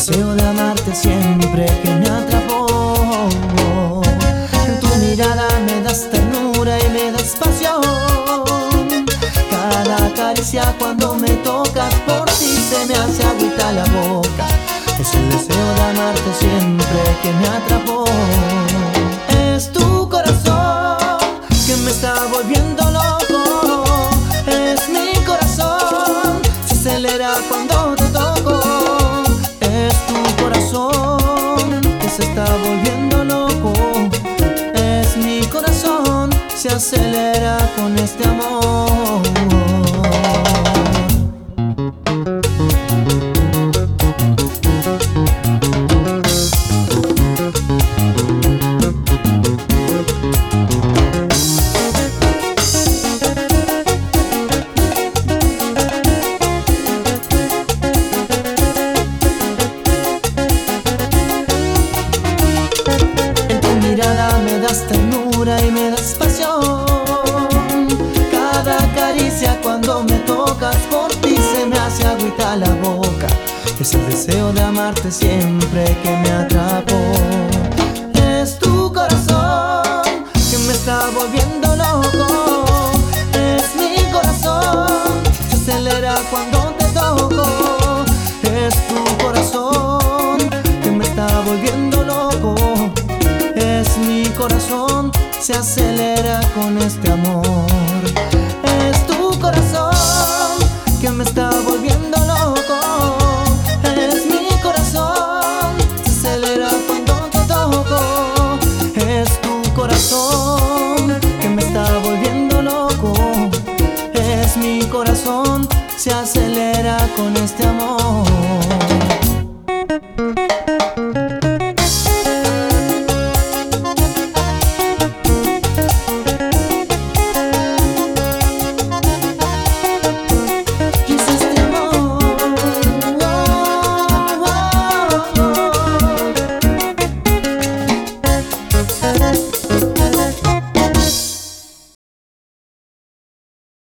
deseo de amarte siempre que me atrapó. En tu mirada me das ternura y me das pasión. Cada caricia cuando me tocas, por ti se me hace agüita la boca. Es el deseo de amarte siempre que me atrapó. Es tu corazón que me está volviendo loco. Es mi corazón, se acelera cuando te toco. Es tu corazón que se está volviendo loco. Es mi corazón, se acelera con este amor. Me das ternura y me das pasión. Cada caricia cuando me tocas, por ti se me hace agüita la boca. Es el deseo de amarte siempre que me atrapó. Es tu corazón que me está volviendo loco. Es mi corazón, se acelera cuando te toco. Es tu corazón que me está volviendo loco. Es mi corazón, se acelera con este amor. Es tu corazón que me está volviendo loco. Es mi corazón, se acelera cuando te toco. Es tu corazón que me está volviendo loco. Es mi corazón, se acelera con este amor.